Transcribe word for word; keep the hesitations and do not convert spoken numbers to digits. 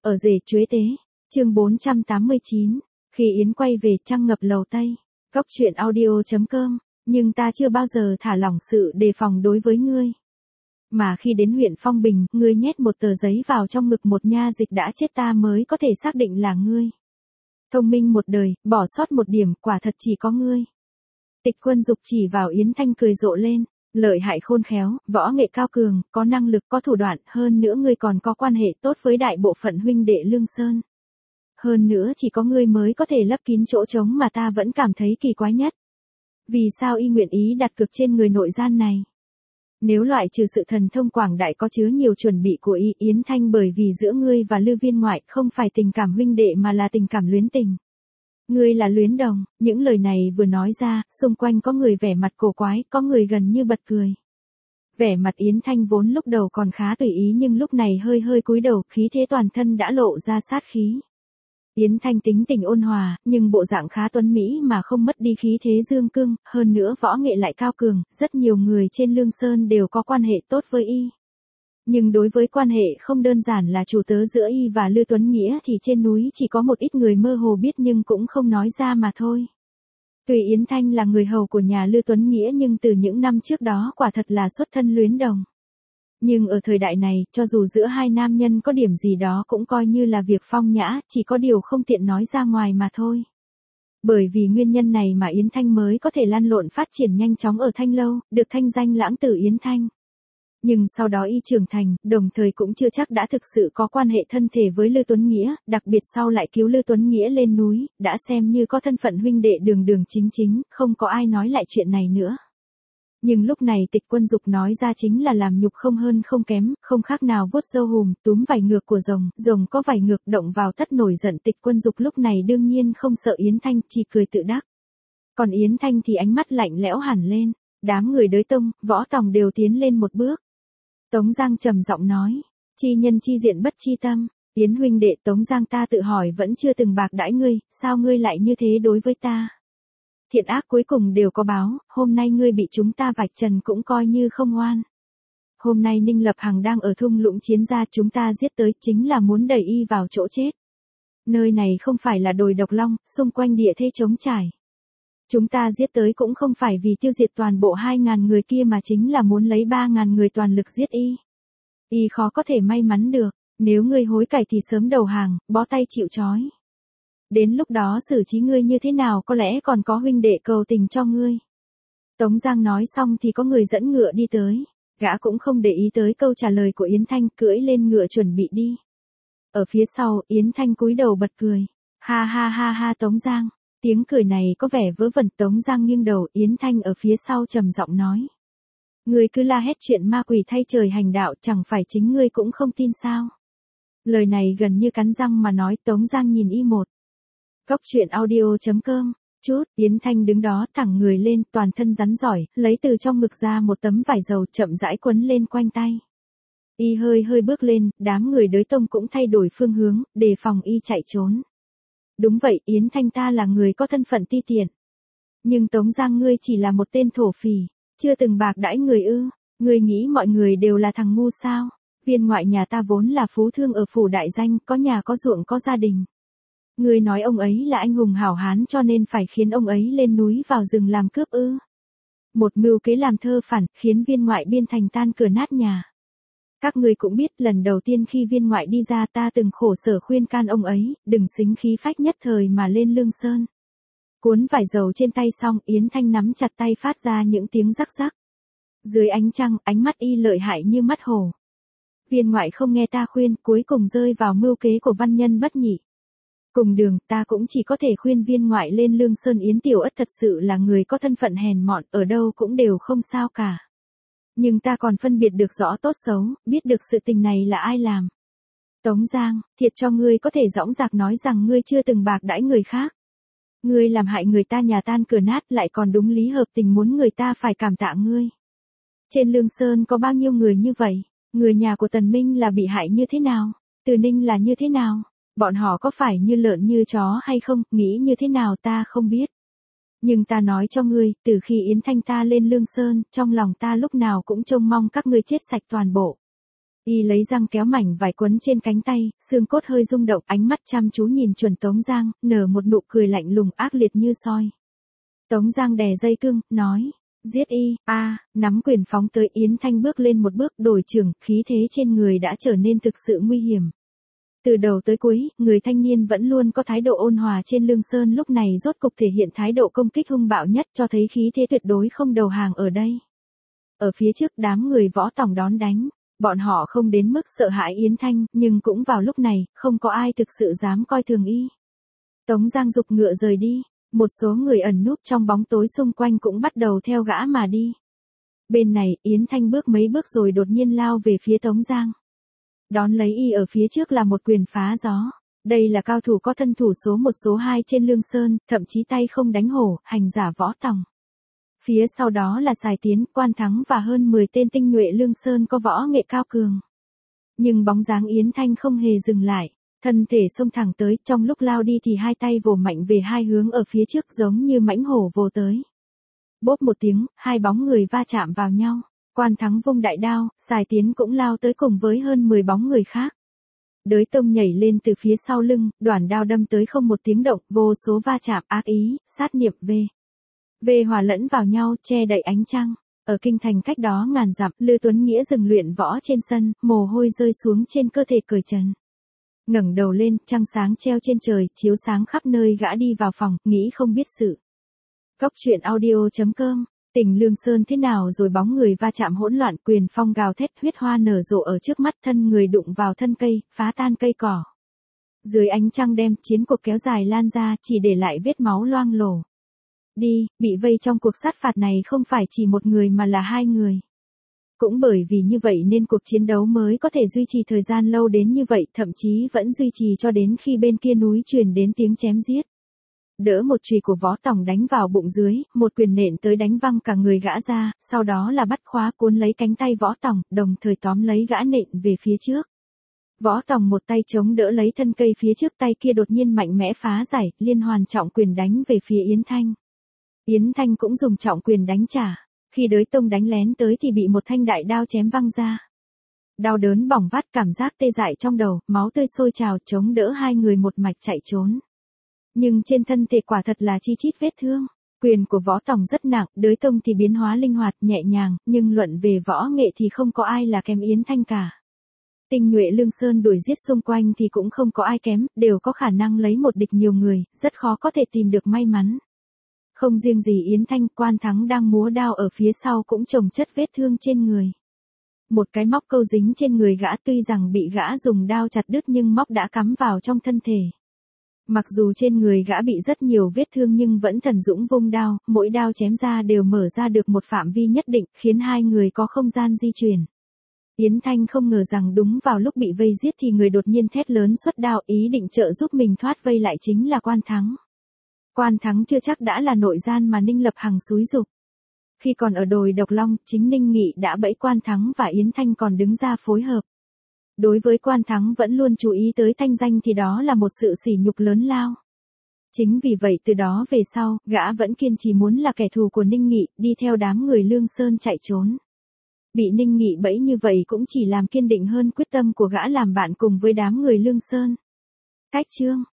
Ở rể chuế tế, chương bốn trăm tám mươi chín, khi Yến quay về trăng ngập lầu Tây, góc truyện audio.com, nhưng ta chưa bao giờ thả lỏng sự đề phòng đối với ngươi. Mà khi đến huyện Phong Bình, ngươi nhét một tờ giấy vào trong ngực một nha dịch đã chết ta mới có thể xác định là ngươi. Thông minh một đời, bỏ sót một điểm, quả thật chỉ có ngươi. Tịch Quân Dục chỉ vào Yến Thanh cười rộ lên, lợi hại khôn khéo, võ nghệ cao cường, có năng lực, có thủ đoạn, hơn nữa ngươi còn có quan hệ tốt với đại bộ phận huynh đệ Lương Sơn. Hơn nữa chỉ có ngươi mới có thể lấp kín chỗ trống mà ta vẫn cảm thấy kỳ quái nhất. Vì sao y nguyện ý đặt cược trên người nội gian này? Nếu loại trừ sự thần thông quảng đại có chứa nhiều chuẩn bị của y, Yến Thanh, bởi vì giữa ngươi và Lư Viên Ngoại không phải tình cảm huynh đệ mà là tình cảm luyến tình. Ngươi là luyến đồng, những lời này vừa nói ra, xung quanh có người vẻ mặt cổ quái, có người gần như bật cười. Vẻ mặt Yến Thanh vốn lúc đầu còn khá tùy ý nhưng lúc này hơi hơi cúi đầu, khí thế toàn thân đã lộ ra sát khí. Yến Thanh tính tình ôn hòa, nhưng bộ dạng khá tuấn mỹ mà không mất đi khí thế dương cương, hơn nữa võ nghệ lại cao cường, rất nhiều người trên Lương Sơn đều có quan hệ tốt với y. Nhưng đối với quan hệ không đơn giản là chủ tớ giữa y và Lư Tuấn Nghĩa thì trên núi chỉ có một ít người mơ hồ biết nhưng cũng không nói ra mà thôi. Tuy Yến Thanh là người hầu của nhà Lư Tuấn Nghĩa nhưng từ những năm trước đó quả thật là xuất thân luyến đồng. Nhưng ở thời đại này, cho dù giữa hai nam nhân có điểm gì đó cũng coi như là việc phong nhã, chỉ có điều không tiện nói ra ngoài mà thôi. Bởi vì nguyên nhân này mà Yến Thanh mới có thể lăn lộn phát triển nhanh chóng ở Thanh Lâu, được thanh danh lãng tử Yến Thanh. Nhưng sau đó y trưởng thành, đồng thời cũng chưa chắc đã thực sự có quan hệ thân thể với Lư Tuấn Nghĩa, đặc biệt sau lại cứu Lư Tuấn Nghĩa lên núi, đã xem như có thân phận huynh đệ đường đường chính chính, không có ai nói lại chuyện này nữa. Nhưng lúc này Tịch Quân Dục nói ra chính là làm nhục không hơn không kém, không khác nào vuốt râu hùm, túm vảy ngược của rồng, rồng có vảy ngược động vào tất nổi giận. Tịch Quân Dục lúc này đương nhiên không sợ Yến Thanh, chỉ cười tự đắc. Còn Yến Thanh thì ánh mắt lạnh lẽo hẳn lên, đám người Đới Tông, Võ Tòng đều tiến lên một bước. Tống Giang trầm giọng nói, chi nhân chi diện bất chi tâm, Yến huynh đệ. Tống Giang, ta tự hỏi vẫn chưa từng bạc đãi ngươi, sao ngươi lại như thế đối với ta? Thiện ác cuối cùng đều có báo, hôm nay ngươi bị chúng ta vạch trần cũng coi như không oan. Hôm nay Ninh Lập Hằng đang ở thung lũng chiến gia, chúng ta giết tới chính là muốn đẩy y vào chỗ chết. Nơi này không phải là đồi Độc Long, xung quanh địa thế trống trải. Chúng ta giết tới cũng không phải vì tiêu diệt toàn bộ hai ngàn người kia mà chính là muốn lấy ba ngàn người toàn lực giết y. Y khó có thể may mắn được, nếu ngươi hối cải thì sớm đầu hàng, bó tay chịu trói. Đến lúc đó xử trí ngươi như thế nào có lẽ còn có huynh đệ cầu tình cho ngươi. Tống Giang nói xong thì có người dẫn ngựa đi tới, gã cũng không để ý tới câu trả lời của Yến Thanh, cưỡi lên ngựa chuẩn bị đi. Ở phía sau, Yến Thanh cúi đầu bật cười, ha ha ha ha. Tống Giang, tiếng cười này có vẻ vớ vẩn. Tống Giang nghiêng đầu, Yến Thanh ở phía sau trầm giọng nói, ngươi cứ la hét chuyện ma quỷ thay trời hành đạo, chẳng phải chính ngươi cũng không tin sao? Lời này gần như cắn răng mà nói. Tống Giang nhìn y một. Góc truyện audio.com, chút, Yến Thanh đứng đó thẳng người lên, toàn thân rắn giỏi, lấy từ trong ngực ra một tấm vải dầu chậm rãi quấn lên quanh tay. Y hơi hơi bước lên, đám người Đới Tông cũng thay đổi phương hướng, đề phòng y chạy trốn. Đúng vậy, Yến Thanh, ta là người có thân phận ti tiện. Nhưng Tống Giang, ngươi chỉ là một tên thổ phỉ, chưa từng bạc đãi người ư? Ngươi nghĩ mọi người đều là thằng ngu sao? Viên Ngoại nhà ta vốn là phú thương ở phủ đại danh, có nhà có ruộng có gia đình. Ngươi nói ông ấy là anh hùng hảo hán cho nên phải khiến ông ấy lên núi vào rừng làm cướp ư? Một mưu kế làm thơ phản, khiến Viên Ngoại biên thành tan cửa nát nhà. Các ngươi cũng biết, lần đầu tiên khi Viên Ngoại đi ra ta từng khổ sở khuyên can ông ấy, đừng xính khí phách nhất thời mà lên Lương Sơn. Cuốn vải dầu trên tay xong, Yến Thanh nắm chặt tay phát ra những tiếng rắc rắc. Dưới ánh trăng, ánh mắt y lợi hại như mắt hổ. Viên Ngoại không nghe ta khuyên, cuối cùng rơi vào mưu kế của văn nhân Bất Nhị. Cùng đường, ta cũng chỉ có thể khuyên Viên Ngoại lên Lương Sơn. Yến Tiểu Ất thật sự là người có thân phận hèn mọn, ở đâu cũng đều không sao cả. Nhưng ta còn phân biệt được rõ tốt xấu, biết được sự tình này là ai làm. Tống Giang, thiệt cho ngươi có thể dõng dạc nói rằng ngươi chưa từng bạc đãi người khác. Ngươi làm hại người ta nhà tan cửa nát, lại còn đúng lý hợp tình muốn người ta phải cảm tạ ngươi. Trên Lương Sơn có bao nhiêu người như vậy? Người nhà của Tần Minh là bị hại như thế nào? Từ Ninh là như thế nào? Bọn họ có phải như lợn như chó hay không? Nghĩ như thế nào ta không biết. Nhưng ta nói cho ngươi, từ khi Yến Thanh ta lên Lương Sơn, trong lòng ta lúc nào cũng trông mong các ngươi chết sạch toàn bộ. Y lấy răng kéo mảnh vải quấn trên cánh tay, xương cốt hơi rung động, ánh mắt chăm chú nhìn chuẩn Tống Giang, nở một nụ cười lạnh lùng ác liệt như soi. Tống Giang đè dây cương, nói, giết y, a, nắm quyền phóng tới. Yến Thanh bước lên một bước, đổi trường, khí thế trên người đã trở nên thực sự nguy hiểm. Từ đầu tới cuối, người thanh niên vẫn luôn có thái độ ôn hòa trên Lương Sơn lúc này rốt cục thể hiện thái độ công kích hung bạo nhất, cho thấy khí thế tuyệt đối không đầu hàng ở đây. Ở phía trước đám người Võ Tòng đón đánh, bọn họ không đến mức sợ hãi Yến Thanh, nhưng cũng vào lúc này, không có ai thực sự dám coi thường y. Tống Giang giục ngựa rời đi, một số người ẩn núp trong bóng tối xung quanh cũng bắt đầu theo gã mà đi. Bên này, Yến Thanh bước mấy bước rồi đột nhiên lao về phía Tống Giang. Đón lấy y ở phía trước là một quyền phá gió. Đây là cao thủ có thân thủ số một số hai trên Lương Sơn, thậm chí tay không đánh hổ, hành giả Võ Tòng. Phía sau đó là Sài Tiến, Quan Thắng và hơn mười tên tinh nhuệ Lương Sơn có võ nghệ cao cường. Nhưng bóng dáng Yến Thanh không hề dừng lại, thân thể xông thẳng tới, trong lúc lao đi thì hai tay vồ mạnh về hai hướng ở phía trước giống như mãnh hổ vồ tới. Bốp một tiếng, hai bóng người va chạm vào nhau. Quan Thắng vung đại đao, Sài Tiến cũng lao tới cùng với hơn mười bóng người khác. Đới Tông nhảy lên từ phía sau lưng, đoản đao đâm tới không một tiếng động, vô số va chạm ác ý, sát niệm về. Về hòa lẫn vào nhau, che đậy ánh trăng. Ở kinh thành cách đó ngàn dặm, Lư Tuấn Nghĩa dừng luyện võ trên sân, mồ hôi rơi xuống trên cơ thể cởi trần. Ngẩng đầu lên, trăng sáng treo trên trời, chiếu sáng khắp nơi. Gã đi vào phòng, nghĩ không biết sự. Góc truyện audio chấm com. Tỉnh Lương Sơn thế nào rồi, bóng người va chạm hỗn loạn, quyền phong gào thét, huyết hoa nở rộ ở trước mắt, thân người đụng vào thân cây, phá tan cây cỏ. Dưới ánh trăng đêm, chiến cuộc kéo dài lan ra, chỉ để lại vết máu loang lổ. Đi, bị vây trong cuộc sát phạt này không phải chỉ một người mà là hai người. Cũng bởi vì như vậy nên cuộc chiến đấu mới có thể duy trì thời gian lâu đến như vậy, thậm chí vẫn duy trì cho đến khi bên kia núi truyền đến tiếng chém giết. Đỡ một chùy của Võ Tòng đánh vào bụng dưới, một quyền nện tới đánh văng cả người gã ra, sau đó là bắt khóa cuốn lấy cánh tay Võ Tòng, đồng thời tóm lấy gã nện về phía trước. Võ Tòng một tay chống đỡ lấy thân cây phía trước, tay kia đột nhiên mạnh mẽ phá giải, liên hoàn trọng quyền đánh về phía Yến Thanh. Yến Thanh cũng dùng trọng quyền đánh trả, khi Đới Tông đánh lén tới thì bị một thanh đại đao chém văng ra. Đau đớn bỏng vắt, cảm giác tê dại trong đầu, máu tươi sôi trào, chống đỡ hai người một mạch chạy trốn. Nhưng trên thân thể quả thật là chi chít vết thương. Quyền của Võ Tòng rất nặng, Đới Tông thì biến hóa linh hoạt, nhẹ nhàng, nhưng luận về võ nghệ thì không có ai là kém Yến Thanh cả. Tinh nhuệ Lương Sơn đuổi giết xung quanh thì cũng không có ai kém, đều có khả năng lấy một địch nhiều người, rất khó có thể tìm được may mắn. Không riêng gì Yến Thanh, Quan Thắng đang múa đao ở phía sau cũng chồng chất vết thương trên người. Một cái móc câu dính trên người gã, tuy rằng bị gã dùng đao chặt đứt nhưng móc đã cắm vào trong thân thể. Mặc dù trên người gã bị rất nhiều vết thương nhưng vẫn thần dũng vung đao, mỗi đao chém ra đều mở ra được một phạm vi nhất định, khiến hai người có không gian di chuyển. Yến Thanh không ngờ rằng đúng vào lúc bị vây giết thì người đột nhiên thét lớn xuất đao, ý định trợ giúp mình thoát vây lại chính là Quan Thắng. Quan Thắng chưa chắc đã là nội gian mà Ninh Lập Hằng xúi giục. Khi còn ở đồi Độc Long, chính Ninh Nghị đã bẫy Quan Thắng và Yến Thanh còn đứng ra phối hợp. Đối với Quan Thắng vẫn luôn chú ý tới thanh danh thì đó là một sự sỉ nhục lớn lao. Chính vì vậy từ đó về sau, gã vẫn kiên trì muốn là kẻ thù của Ninh Nghị, đi theo đám người Lương Sơn chạy trốn. Bị Ninh Nghị bẫy như vậy cũng chỉ làm kiên định hơn quyết tâm của gã làm bạn cùng với đám người Lương Sơn. Cách chương